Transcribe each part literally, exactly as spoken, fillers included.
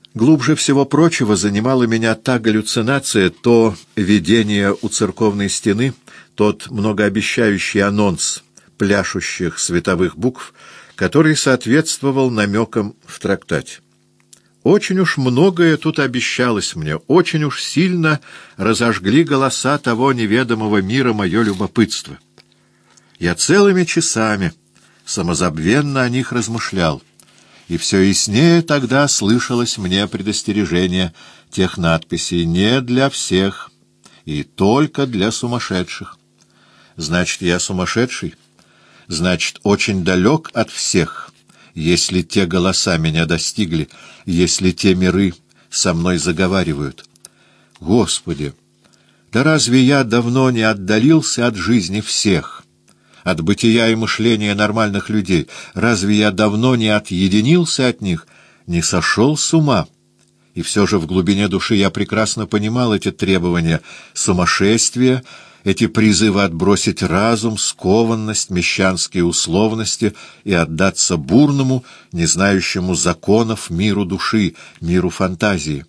Глубже всего прочего занимала меня та галлюцинация, то видение у церковной стены, тот многообещающий анонс пляшущих световых букв, который соответствовал намекам в трактате. Очень уж многое тут обещалось мне, очень уж сильно разожгли голоса того неведомого мира мое любопытство. Я целыми часами самозабвенно о них размышлял, и все яснее тогда слышалось мне предостережение тех надписей «Не для всех» и «Только для сумасшедших». Значит, я сумасшедший? Значит, очень далек от всех, если те голоса меня достигли, если те миры со мной заговаривают. Господи! Да разве я давно не отдалился от жизни всех, от бытия и мышления нормальных людей? Разве я давно не отъединился от них, не сошел с ума? И все же в глубине души я прекрасно понимал эти требования сумасшествия, эти призывы отбросить разум, скованность, мещанские условности и отдаться бурному, не знающему законов миру души, миру фантазии.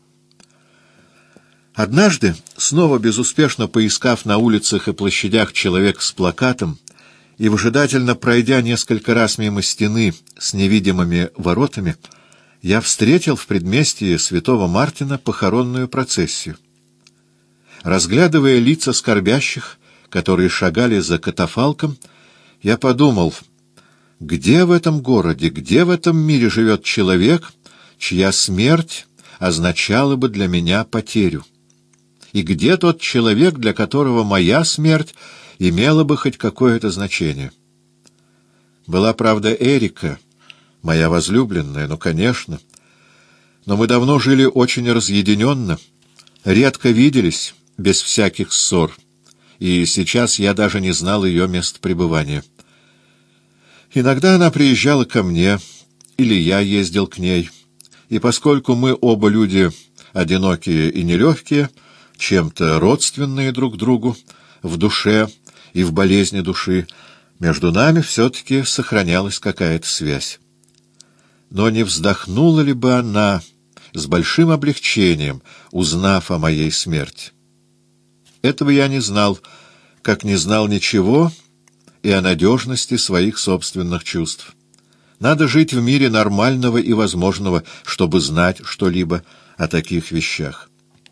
Однажды, снова безуспешно поискав на улицах и площадях человека с плакатом и выжидательно пройдя несколько раз мимо стены с невидимыми воротами, я встретил в предместье святого Мартина похоронную процессию. Разглядывая лица скорбящих, которые шагали за катафалком, я подумал, где в этом городе, где в этом мире живет человек, чья смерть означала бы для меня потерю? И где тот человек, для которого моя смерть имела бы хоть какое-то значение? Была, правда, Эрика, моя возлюбленная, ну, конечно. Но мы давно жили очень разъединенно, редко виделись, без всяких ссор, и сейчас я даже не знал ее места пребывания. Иногда она приезжала ко мне, или я ездил к ней, и поскольку мы оба люди одинокие и нелегкие, чем-то родственные друг другу в душе и в болезни души, между нами все-таки сохранялась какая-то связь. Но не вздохнула ли бы она с большим облегчением, узнав о моей смерти? Этого я не знал, как не знал ничего и о надежности своих собственных чувств. Надо жить в мире нормального и возможного, чтобы знать что-либо о таких вещах.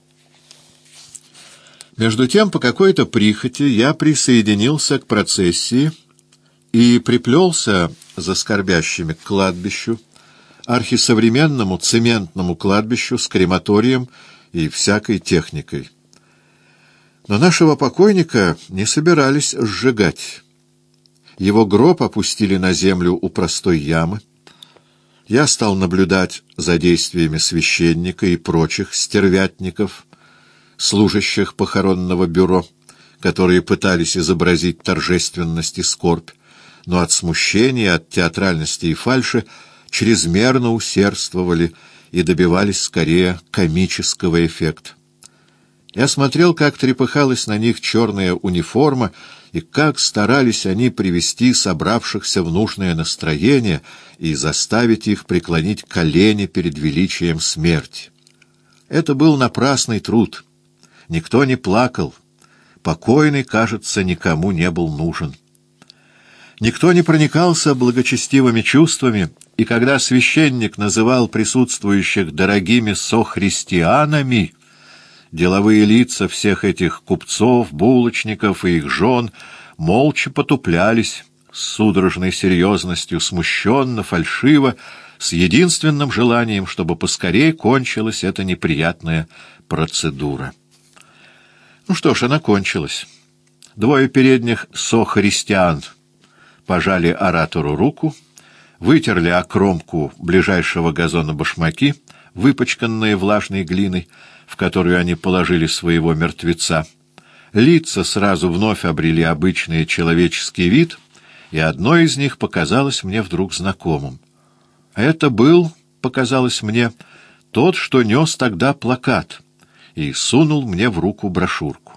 Между тем, по какой-то прихоти я присоединился к процессии и приплелся за скорбящими к кладбищу, архисовременному цементному кладбищу с крематорием и всякой техникой. Но нашего покойника не собирались сжигать. Его гроб опустили на землю у простой ямы. Я стал наблюдать за действиями священника и прочих стервятников, служащих похоронного бюро, которые пытались изобразить торжественность и скорбь, но от смущения, от театральности и фальши чрезмерно усердствовали и добивались скорее комического эффекта. Я смотрел, как трепыхалась на них черная униформа, и как старались они привести собравшихся в нужное настроение и заставить их преклонить колени перед величием смерти. Это был напрасный труд. Никто не плакал. Покойный, кажется, никому не был нужен. Никто не проникался благочестивыми чувствами, и когда священник называл присутствующих дорогими сохристианами, деловые лица всех этих купцов, булочников и их жен молча потуплялись с судорожной серьезностью, смущенно, фальшиво, с единственным желанием, чтобы поскорее кончилась эта неприятная процедура. Ну что ж, она кончилась. Двое передних сохристиан пожали оратору руку, вытерли о кромку ближайшего газона башмаки, выпачканные влажной глиной, в которую они положили своего мертвеца. Лица сразу вновь обрели обычный человеческий вид, и одно из них показалось мне вдруг знакомым. Это был, показалось мне, тот, что нес тогда плакат, и сунул мне в руку брошюрку.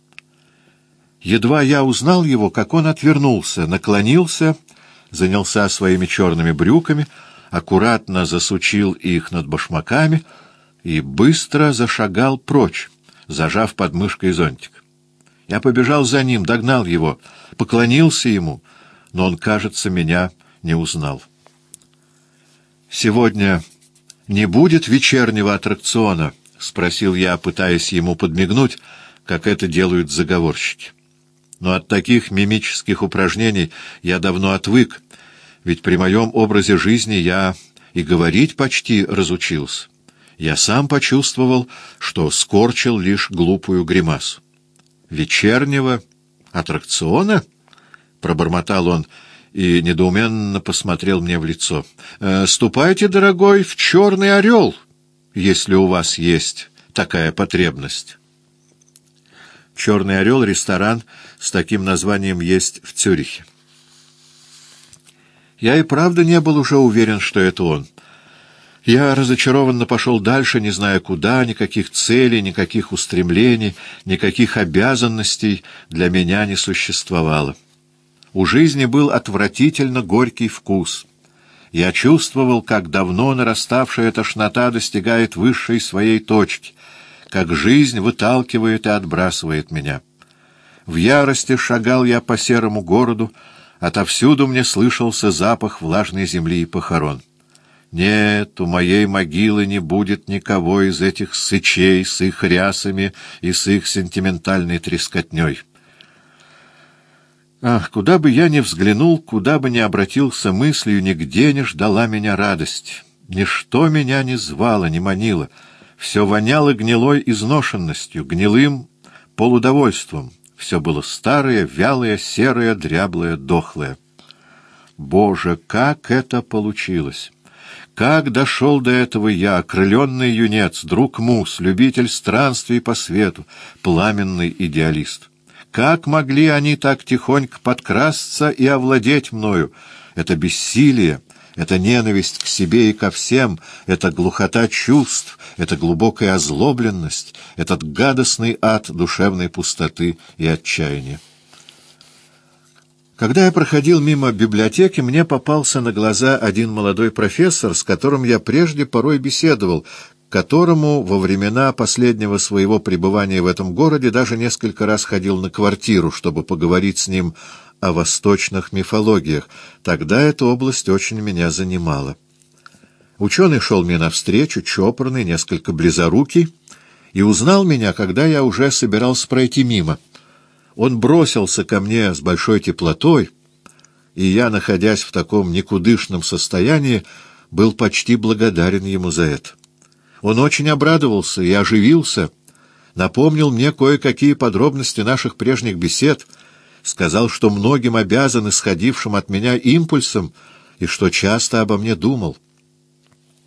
Едва я узнал его, как он отвернулся, наклонился, занялся своими черными брюками, аккуратно засучил их над башмаками и быстро зашагал прочь, зажав под мышкой зонтик. Я побежал за ним, догнал его, поклонился ему, но он, кажется, меня не узнал. «Сегодня не будет вечернего аттракциона?» — спросил я, пытаясь ему подмигнуть, как это делают заговорщики. Но от таких мимических упражнений я давно отвык, ведь при моем образе жизни я и говорить почти разучился. Я сам почувствовал, что скорчил лишь глупую гримасу. «Вечернего аттракциона?» — пробормотал он и недоуменно посмотрел мне в лицо. «Э, «Ступайте, дорогой, в «Черный орел», если у вас есть такая потребность». «Черный орел» — ресторан с таким названием есть в Цюрихе. Я и правда не был уже уверен, что это он. Я разочарованно пошел дальше, не зная куда, никаких целей, никаких устремлений, никаких обязанностей для меня не существовало. У жизни был отвратительно горький вкус. Я чувствовал, как давно нараставшая тошнота достигает высшей своей точки, как жизнь выталкивает и отбрасывает меня. В ярости шагал я по серому городу, отовсюду мне слышался запах влажной земли и похорон. Нет, у моей могилы не будет никого из этих сычей с их рясами и с их сентиментальной трескотней. Ах, куда бы я ни взглянул, куда бы ни обратился мыслью, нигде не ждала меня радость. Ничто меня не звало, не манило. Все воняло гнилой изношенностью, гнилым полудовольством. Все было старое, вялое, серое, дряблое, дохлое. Боже, как это получилось! Как дошел до этого я, окрыленный юнец, друг Мус, любитель странствий по свету, пламенный идеалист? Как могли они так тихонько подкрасться и овладеть мною? Это бессилие, это ненависть к себе и ко всем, это глухота чувств, это глубокая озлобленность, этот гадостный ад душевной пустоты и отчаяния. Когда я проходил мимо библиотеки, мне попался на глаза один молодой профессор, с которым я прежде порой беседовал, к которому во времена последнего своего пребывания в этом городе даже несколько раз ходил на квартиру, чтобы поговорить с ним о восточных мифологиях. Тогда эта область очень меня занимала. Ученый шел мне навстречу, чопорный, несколько близорукий, и узнал меня, когда я уже собирался пройти мимо. Он бросился ко мне с большой теплотой, и я, находясь в таком никудышном состоянии, был почти благодарен ему за это. Он очень обрадовался и оживился, напомнил мне кое-какие подробности наших прежних бесед, сказал, что многим обязан исходившим от меня импульсом и что часто обо мне думал.